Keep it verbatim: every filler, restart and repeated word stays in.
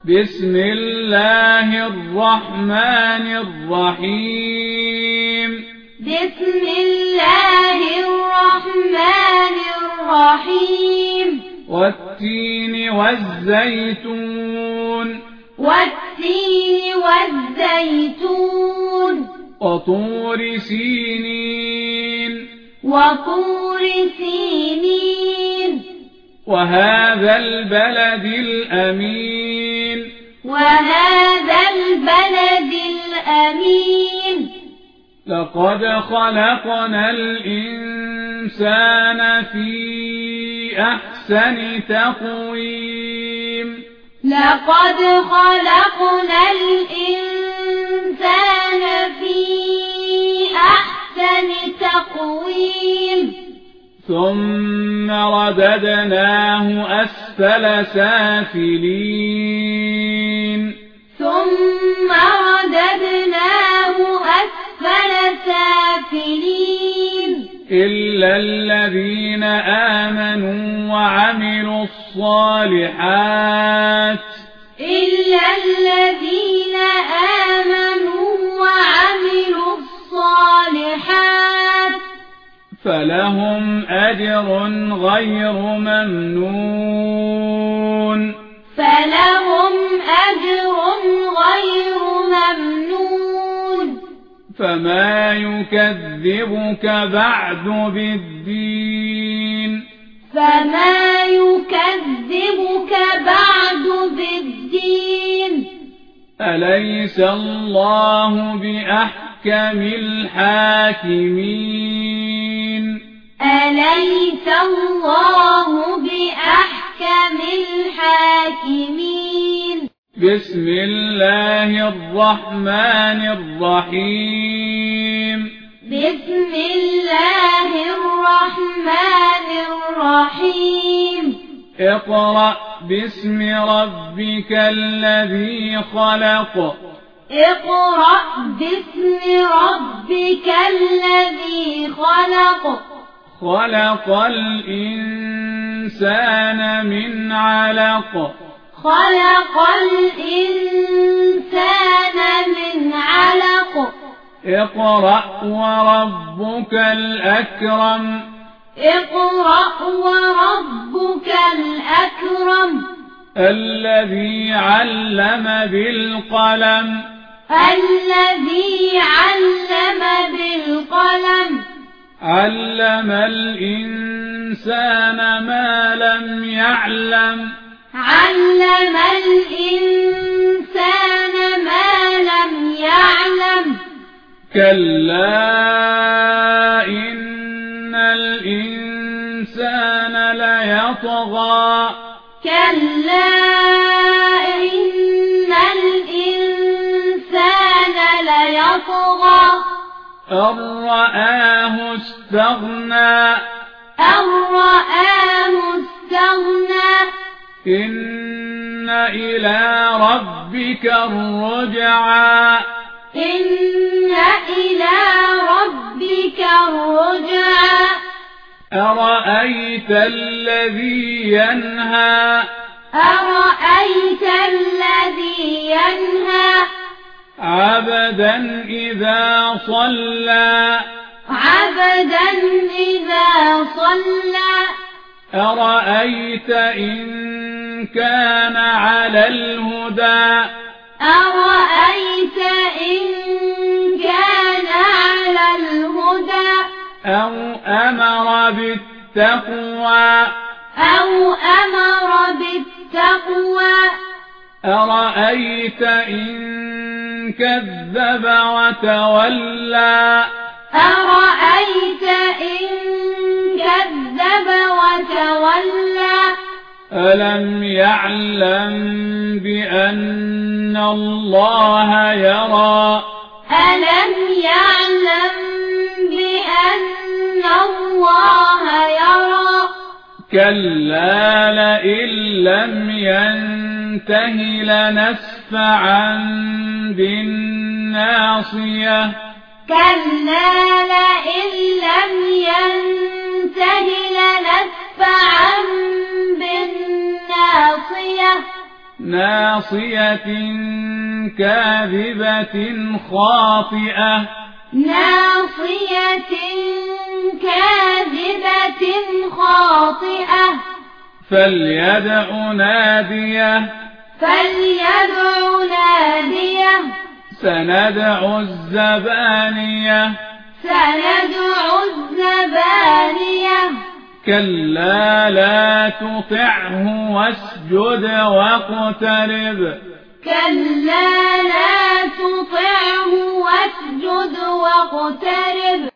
بسم الله الرحمن الرحيم بسم الله الرحمن الرحيم والتين والزيتون والتين والزيتون وطور سينين وطور سينين وهذا البلد الأمين وهذا البلد الأمين لقد خلقنا الإنسان في أحسن تقويم لقد خلقنا الإنسان في أحسن تقويم ثم رددناه أسفل سافلين ثم رددناه أسفل سافلين إلا الذين آمنوا وعملوا الصالحات إلا الذين آمنوا وعملوا الصالحات فلهم أجر غير ممنون فلهم أجر غير ممنون فما يكذبك بعد بالدين فما يكذبك بعد بالدين أليس الله بأحكم الحاكمين أليس الله بأحكم الحاكمين بسم الله الرحمن الرحيم بسم الله الرحمن الرحيم اقرأ باسم ربك الذي خلق اقرأ باسم ربك الذي خلق خلق الإنسان من علق خلق الإنسان من علق اقرأ وربك الأكرم اقرأ وربك الأكرم الذي علم بالقلم الذي علم بالقلم علم الإنسان ما لم يعلم علم الإنسان ما لم يعلم كلا إن الإنسان ليطغى كلا إن الإنسان ليطغى أن رآه استغنى أن رآه استغنى إن إلى ربك الرجعى إن إلى ربك الرجعى أرأيت الذي ينهى أرأيت الذي ينهى عبدا إذا صلى عبدا إذا صلى أرأيت إن كان على الهدى أرأيت إن كان على الهدى أو أمر بالتقوى أو أمر بالتقوى أرأيت إن كذب وتولى أرأيت إن كذب وتولى ألم يعلم بأن الله يرى ألم يعلم بأن الله يرى كلا لئن لم ينته لنسفعا بالناصية كلا لئن لم ينته لنسفعا بالناصية ناصية كاذبة خاطئة ناصية كاذبة خاطئة فليدع ناديه فليدع ناديه سندع الزبانية سندع الزبانية كلا لا تطعه واسجد واقترب كلا لا تطعه واسجد واقترب